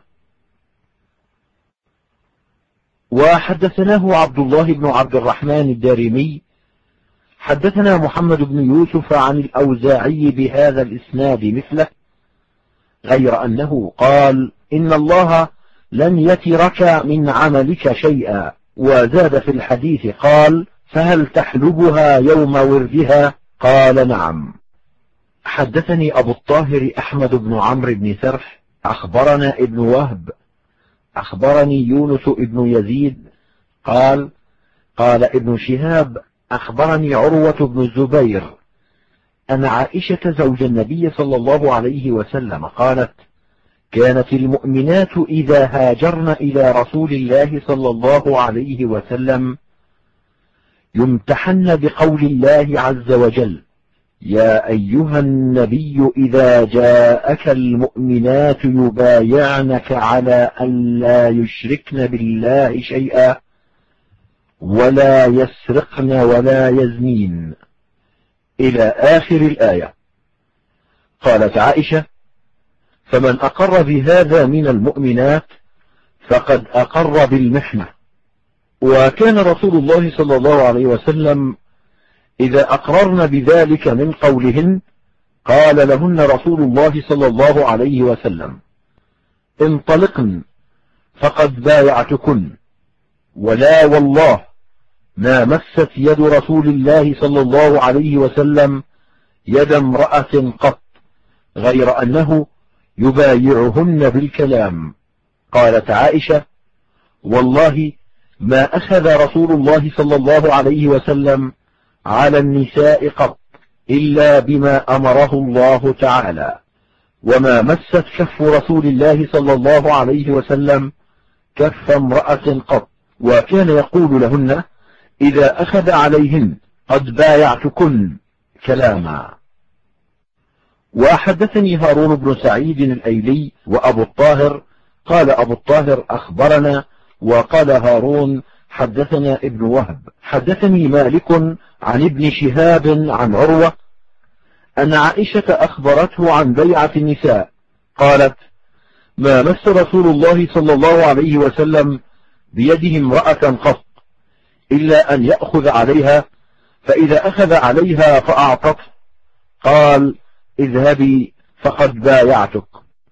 وحدثناه عبد الله بن عبد الرحمن الدارمي حدثنا محمد بن يوسف عن الأوزاعي بهذا الإسناد مثله، غير أنه قال: إن الله لن يترك من عملك شيئا. وزاد في الحديث قال: فهل تحلبها يوم وردها؟ قال: نعم. حدثني أبو الطاهر أحمد بن عمرو بن سرح أخبرنا ابن وهب أخبرني يونس ابن يزيد قال: قال ابن شهاب أخبرني عروة بن الزبير أن عائشة زوج النبي صلى الله عليه وسلم قالت: كانت المؤمنات إذا هاجرن إلى رسول الله صلى الله عليه وسلم يمتحن بقول الله عز وجل: يا أيها النبي إذا جاءك المؤمنات يبايعنك على أن لا يشركن بالله شيئا ولا يسرقن ولا يزنين، إلى آخر الآية. قالت عائشة: فمن أقر بهذا من المؤمنات فقد أقر بالمحنة. وكان رسول الله صلى الله عليه وسلم إذا أقررن بذلك من قولهن قال لهن رسول الله صلى الله عليه وسلم: انطلقن فقد بايعتكن، ولا والله ما مست يد رسول الله صلى الله عليه وسلم يد امرأة قط، غير أنه يبايعهن بالكلام. قالت عائشة: والله ما أخذ رسول الله صلى الله عليه وسلم على النساء قط إلا بما أمره الله تعالى، وما مست كف رسول الله صلى الله عليه وسلم كف امرأة قط، وكان يقول لهن إذا أخذ عليهن: قد بايعتكن، كلاما. وحدثني هارون بن سعيد الأيلي وأبو الطاهر قال أبو الطاهر: أخبرنا وقال هارون حدثنا ابن وهب حدثني مالك عن ابن شهاب عن عروة أن عائشة أخبرته عن بيعة النساء قالت ما مس رسول الله صلى الله عليه وسلم بيده امرأة قط إلا أن يأخذ عليها، فإذا أخذ عليها فأعطته قال اذهبي فقد بايعتك.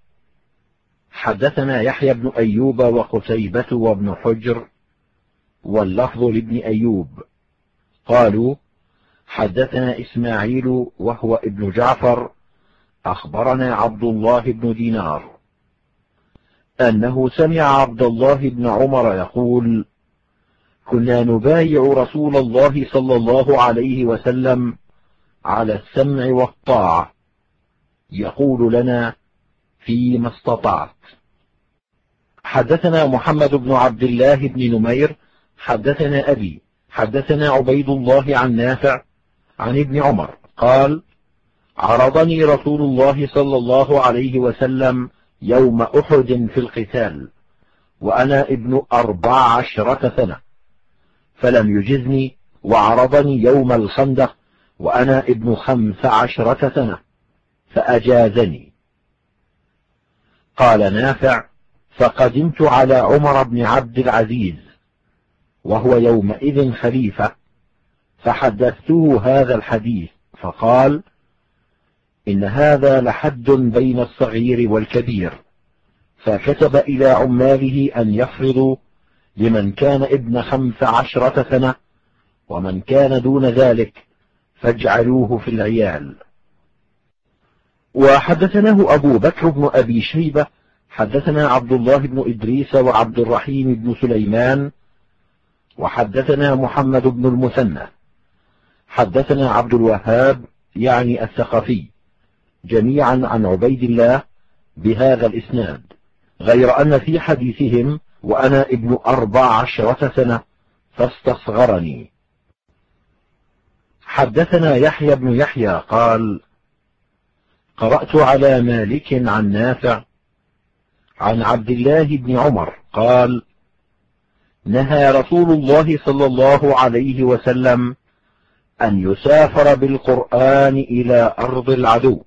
حدثنا يحيى بن أيوب وقتيبة وابن حجر واللفظ لابن أيوب قالوا حدثنا إسماعيل وهو ابن جعفر أخبرنا عبد الله بن دينار أنه سمع عبد الله بن عمر يقول كنا نبايع رسول الله صلى الله عليه وسلم على السمع والطاعة يقول لنا فيما استطعت. حدثنا محمد بن عبد الله بن نمير حدثنا أبي حدثنا عبيد الله عن نافع عن ابن عمر قال عرضني رسول الله صلى الله عليه وسلم يوم أحد في القتال وأنا ابن 14 سنة فلم يجزني، وعرضني يوم الخندق وأنا ابن 15 سنة فأجازني. قال نافع فقدمت على عمر بن عبد العزيز وهو يومئذ خليفة فحدثته هذا الحديث فقال إن هذا لحد بين الصغير والكبير، فكتب إلى عماله أن يفرضوا لمن كان ابن 15 سنة ومن كان دون ذلك فاجعلوه في العيال. وحدثناه أبو بكر بن أبي شيبة حدثنا عبد الله بن إدريس وعبد الرحيم بن سليمان وحدثنا محمد بن المثنى حدثنا عبد الوهاب يعني الثقفي جميعا عن عبيد الله بهذا الإسناد، غير أن في حديثهم وأنا ابن 14 سنة فاستصغرني. حدثنا يحيى بن يحيى قال قرأت على مالك عن نافع عن عبد الله بن عمر قال نهى رسول الله صلى الله عليه وسلم أن يسافر بالقرآن إلى أرض العدو.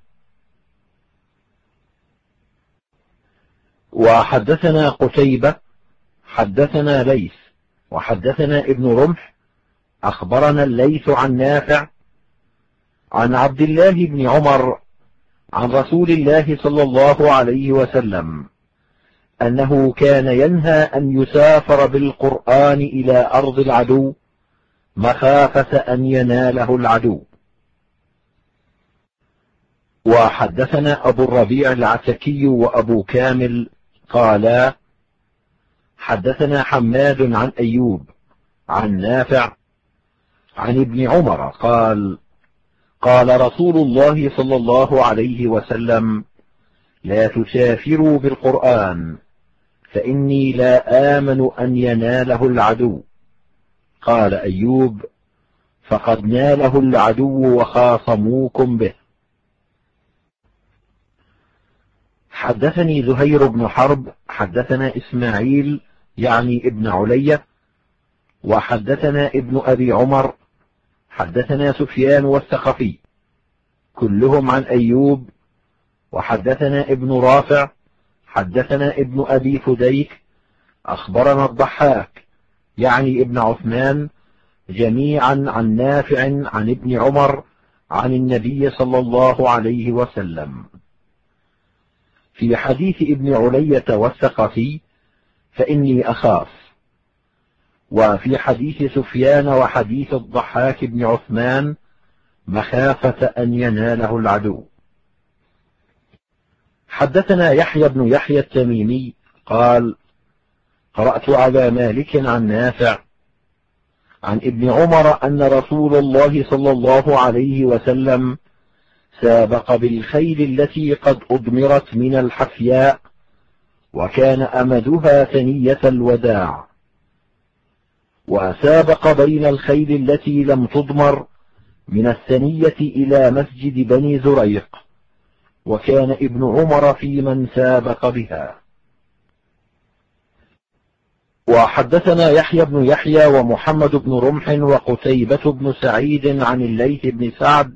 وحدثنا قتيبة حدثنا ليث وحدثنا ابن رمح أخبرنا الليث عن نافع عن عبد الله بن عمر عن رسول الله صلى الله عليه وسلم أنه كان ينهى أن يسافر بالقرآن إلى أرض العدو مخافة أن يناله العدو. وحدثنا أبو الربيع العتكي وأبو كامل قالا حدثنا حماد عن أيوب عن نافع عن ابن عمر قال قال رسول الله صلى الله عليه وسلم لا تسافروا بالقرآن فإني لا آمن أن يناله العدو. قال أيوب فقد ناله العدو وخاصموكم به. حدثني زهير بن حرب حدثنا إسماعيل يعني ابن علية وحدثنا ابن أبي عمر حدثنا سفيان والثقفي كلهم عن أيوب وحدثنا ابن رافع حدثنا ابن أبي فديك أخبرنا الضحاك يعني ابن عثمان جميعا عن نافع عن ابن عمر عن النبي صلى الله عليه وسلم. في حديث ابن علية والثقفي فإني أخاف، وفي حديث سفيان وحديث الضحاك بن عثمان مخافة أن يناله العدو. حدثنا يحيى بن يحيى التميمي قال قرأت على مالك عن نافع عن ابن عمر أن رسول الله صلى الله عليه وسلم سابق بالخيل التي قد أضمرت من الحفياء وكان أمدها ثنية الوداع، وسابق بين الخيل التي لم تضمر من الثنية إلى مسجد بني زريق، وكان ابن عمر في من سابق بها. وحدثنا يحيى بن يحيى ومحمد بن رمح وقتيبة بن سعيد عن الليث بن سعد.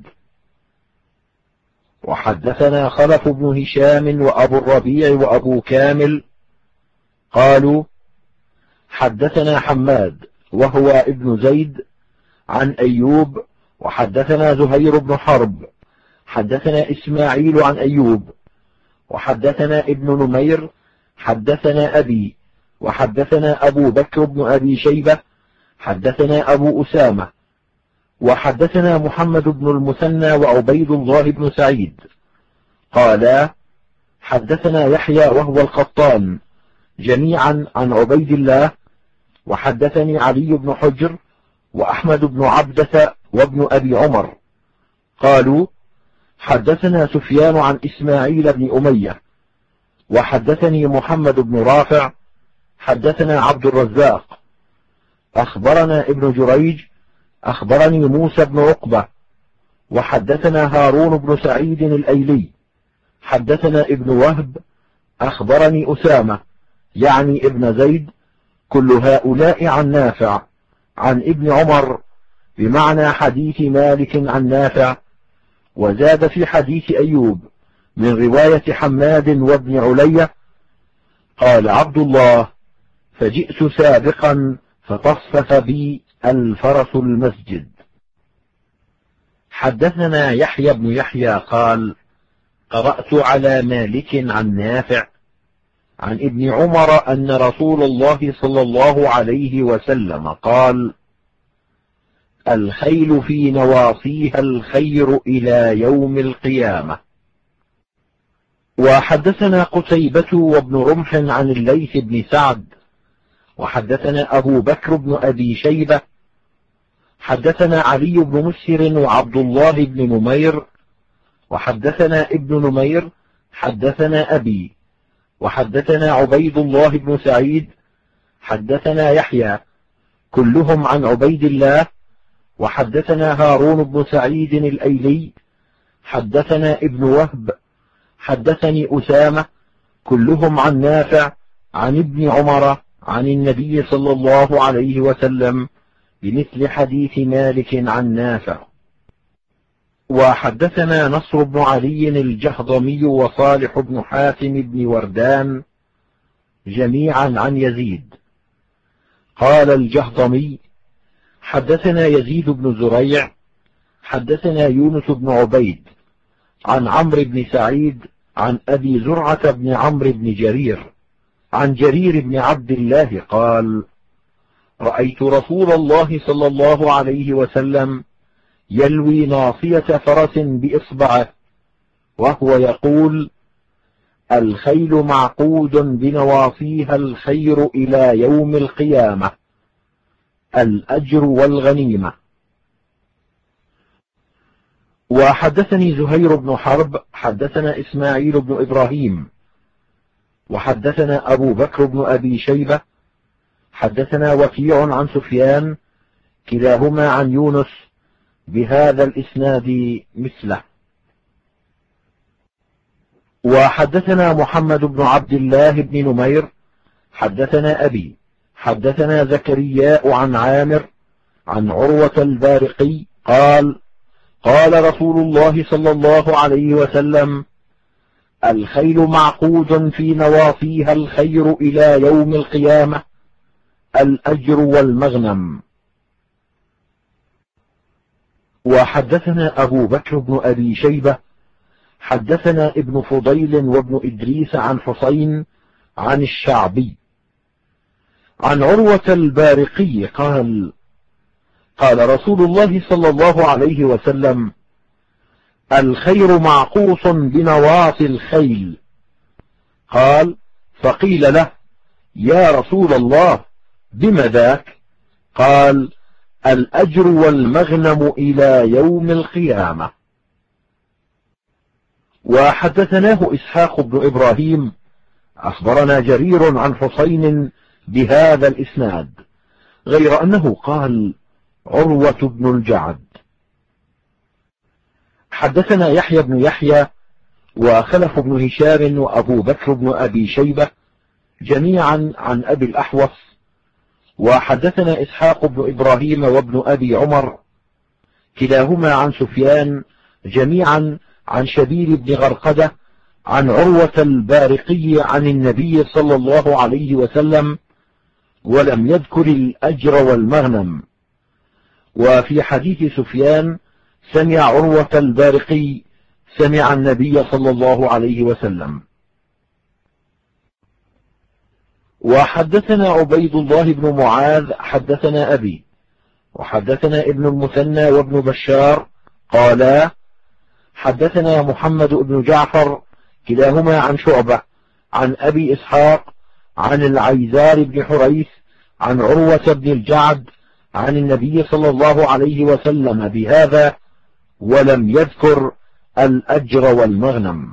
وحدثنا خلف بن هشام وأبو الربيع وأبو كامل قالوا حدثنا حماد وهو ابن زيد عن أيوب. وحدثنا زهير بن حرب حدثنا إسماعيل عن أيوب. وحدثنا ابن نمير حدثنا أبي. وحدثنا أبو بكر بن أبي شيبة حدثنا أبو أسامة. وحدثنا محمد بن المثنى وعبيد الله بن سعيد قالا حدثنا يحيى وهو القطان جميعا عن عبيد الله. وحدثني علي بن حجر وأحمد بن عبدة وابن أبي عمر قالوا حدثنا سفيان عن إسماعيل بن أمية. وحدثني محمد بن رافع حدثنا عبد الرزاق أخبرنا ابن جريج أخبرني موسى بن عقبة. وحدثنا هارون بن سعيد الأيلي حدثنا ابن وهب أخبرني أسامة يعني ابن زيد كل هؤلاء عن نافع عن ابن عمر بمعنى حديث مالك عن نافع. وزاد في حديث أيوب من رواية حماد وابن علية قال عبد الله فجئت سابقا فتصفف بي الفرس المسجد. حدثنا يحيى بن يحيى قال قرأت على مالك عن نافع عن ابن عمر أن رسول الله صلى الله عليه وسلم قال الخيل في نواصيها الخير إلى يوم القيامة. وحدثنا قتيبة وابن رمح عن الليث بن سعد. وحدثنا أبو بكر بن أبي شيبة حدثنا علي بن مسهر وعبد الله بن نمير. وحدثنا ابن نمير حدثنا أبي. وحدثنا عبيد الله بن سعيد حدثنا يحيى كلهم عن عبيد الله. وحدثنا هارون بن سعيد الأيلي حدثنا ابن وهب حدثني أسامة كلهم عن نافع عن ابن عمر عن النبي صلى الله عليه وسلم بمثل حديث مالك عن نافع. وحدثنا نصر بن علي الجهضمي وصالح بن حاتم بن وردان جميعا عن يزيد. قال الجهضمي حدثنا يزيد بن زريع حدثنا يونس بن عبيد عن عمرو بن سعيد عن أبي زرعة بن عمرو بن جرير عن جرير بن عبد الله قال رأيت رسول الله صلى الله عليه وسلم يلوي ناصية فرس بإصبعه وهو يقول الخيل معقود بنواصيها الخير إلى يوم القيامة الأجر والغنيمة. وحدثني زهير بن حرب حدثنا إسماعيل بن إبراهيم. وحدثنا أبو بكر بن أبي شيبة حدثنا وكيع عن سفيان كلاهما عن يونس بهذا الإسناد مثله. وحدثنا محمد بن عبد الله بن نمير حدثنا أبي حدثنا زكرياء عن عامر عن عروة البارقي قال قال رسول الله صلى الله عليه وسلم الخيل معقود في نواصيها الخير إلى يوم القيامة الأجر والمغنم. وحدثنا أبو بكر بن أبي شيبة حدثنا ابن فضيل وابن إدريس عن حسين عن الشعبي عن عروة البارقي قال قال رسول الله صلى الله عليه وسلم الخير معقوص بنواصي الخيل. قال فقيل له يا رسول الله بم ذاك؟ قال الأجر والمغنم إلى يوم القيامة. وحدثناه إسحاق بن إبراهيم أخبرنا جرير عن حسين بهذا الإسناد غير أنه قال عروة بن الجعد. حدثنا يحيى بن يحيى وخلف بن هشام وأبو بكر بن أبي شيبة جميعا عن أبي الأحوص وحدثنا إسحاق بن إبراهيم وابن أبي عمر كلاهما عن سفيان جميعا عن شبير بن غرقدة عن عروة البارقي عن النبي صلى الله عليه وسلم، ولم يذكر الأجر والمغنم. وفي حديث سفيان سمع عروة البارقي سمع النبي صلى الله عليه وسلم. وحدثنا عبيد الله بن معاذ حدثنا أبي وحدثنا ابن المثنى وابن بشار قالا حدثنا محمد بن جعفر كلاهما عن شعبة عن أبي إسحاق عن العيزار بن حريث عن عروة بن الجعد عن النبي صلى الله عليه وسلم بهذا، ولم يذكر الأجر والمغنم.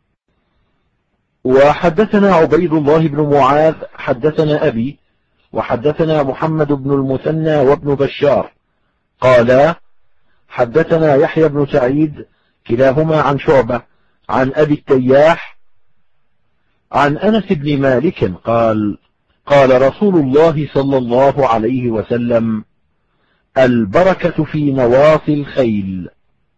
وحدثنا عبيد الله بن معاذ حدثنا أبي وحدثنا محمد بن المثنى وابن بشار قالا حدثنا يحيى بن سعيد كلاهما عن شعبة عن أبي التياح عن أنس بن مالك قال قال رسول الله صلى الله عليه وسلم: البركة في نواصي الخيل.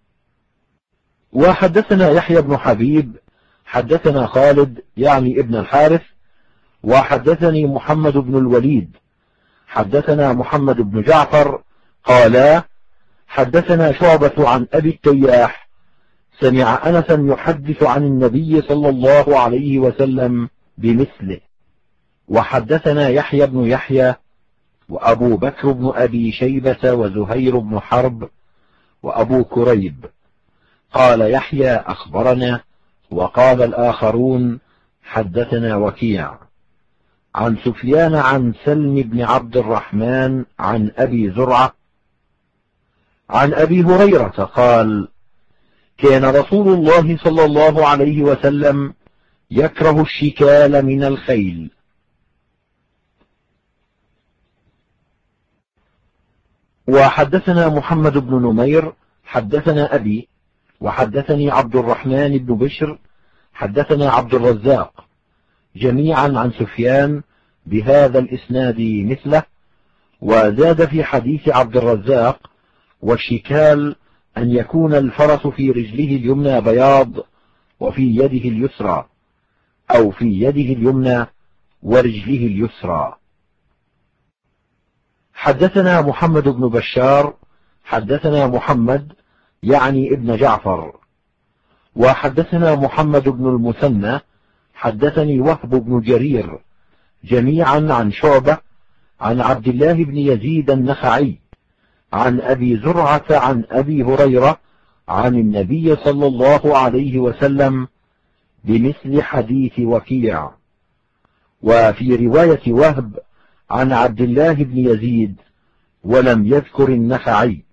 وحدثنا يحيى بن حبيب حدثنا خالد يعني ابن الحارث وحدثني محمد بن الوليد حدثنا محمد بن جعفر قالا حدثنا شعبة عن أبي التياح سمع أنسا يحدث عن النبي صلى الله عليه وسلم بمثله. وحدثنا يحيى بن يحيى وأبو بكر بن أبي شيبة وزهير بن حرب وأبو كريب. قال يحيى أخبرنا، وقال الآخرون حدثنا وكيع عن سفيان عن سلم بن عبد الرحمن عن أبي زرعة عن أبي هريرة قال: كان رسول الله صلى الله عليه وسلم يكره الشكال من الخيل. وحدثنا محمد بن نمير حدثنا أبي وحدثني عبد الرحمن بن بشر حدثنا عبد الرزاق جميعا عن سفيان بهذا الإسناد مثله، وزاد في حديث عبد الرزاق: والشكال أن يكون الفرس في رجله اليمنى بياض وفي يده اليسرى، أو في يده اليمنى ورجله اليسرى. حدثنا محمد بن بشار حدثنا محمد يعني ابن جعفر، وحدثنا محمد بن المثنى حدثني وهب بن جرير جميعا عن شعبة عن عبد الله بن يزيد النخعي عن أبي زرعة عن أبي هريرة عن النبي صلى الله عليه وسلم بمثل حديث وكيع. وفي رواية وهب عن عبد الله بن يزيد ولم يذكر النخعي.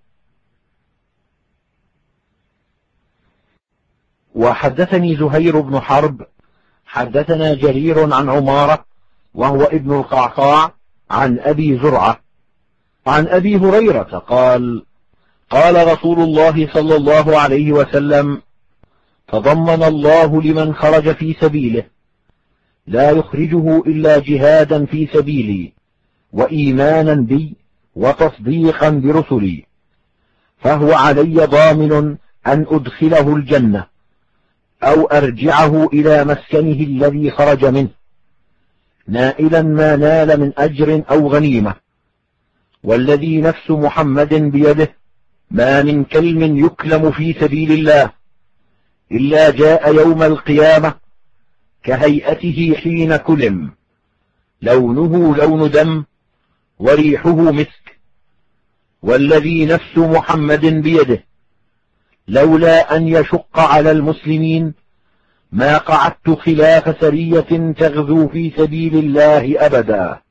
وحدثني زهير بن حرب حدثنا جرير عن عمارة وهو ابن القعقاع عن أبي زرعة عن أبي هريرة قال: قال رسول الله صلى الله عليه وسلم: تضمن الله لمن خرج في سبيله لا يخرجه إلا جهادا في سبيلي وإيمانا بي وتصديقا برسلي، فهو علي ضامن أن أدخله الجنة أو أرجعه إلى مسكنه الذي خرج منه نائلا ما نال من أجر أو غنيمة. والذي نفس محمد بيده ما من كلم يكلم في سبيل الله إلا جاء يوم القيامة كهيئته حين كلم، لونه لون دم وريحه مسك. والذي نفس محمد بيده لولا أن يشق على المسلمين ما قعدت خلاف سرية تغزو في سبيل الله أبدا،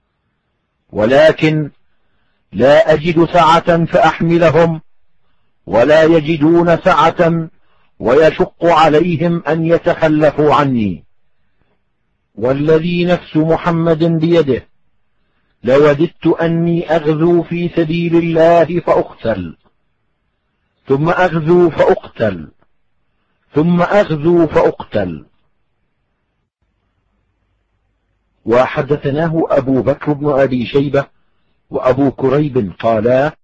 ولكن لا أجد سعة فأحملهم ولا يجدون سعة ويشق عليهم أن يتخلفوا عني. والذي نفس محمد بيده لوددت أني أغزو في سبيل الله فأقتل، ثم أغزو فأقتل، ثم أغزو فأقتل. وحدثناه أبو بكر بن أبي شيبة وأبو كريب قالا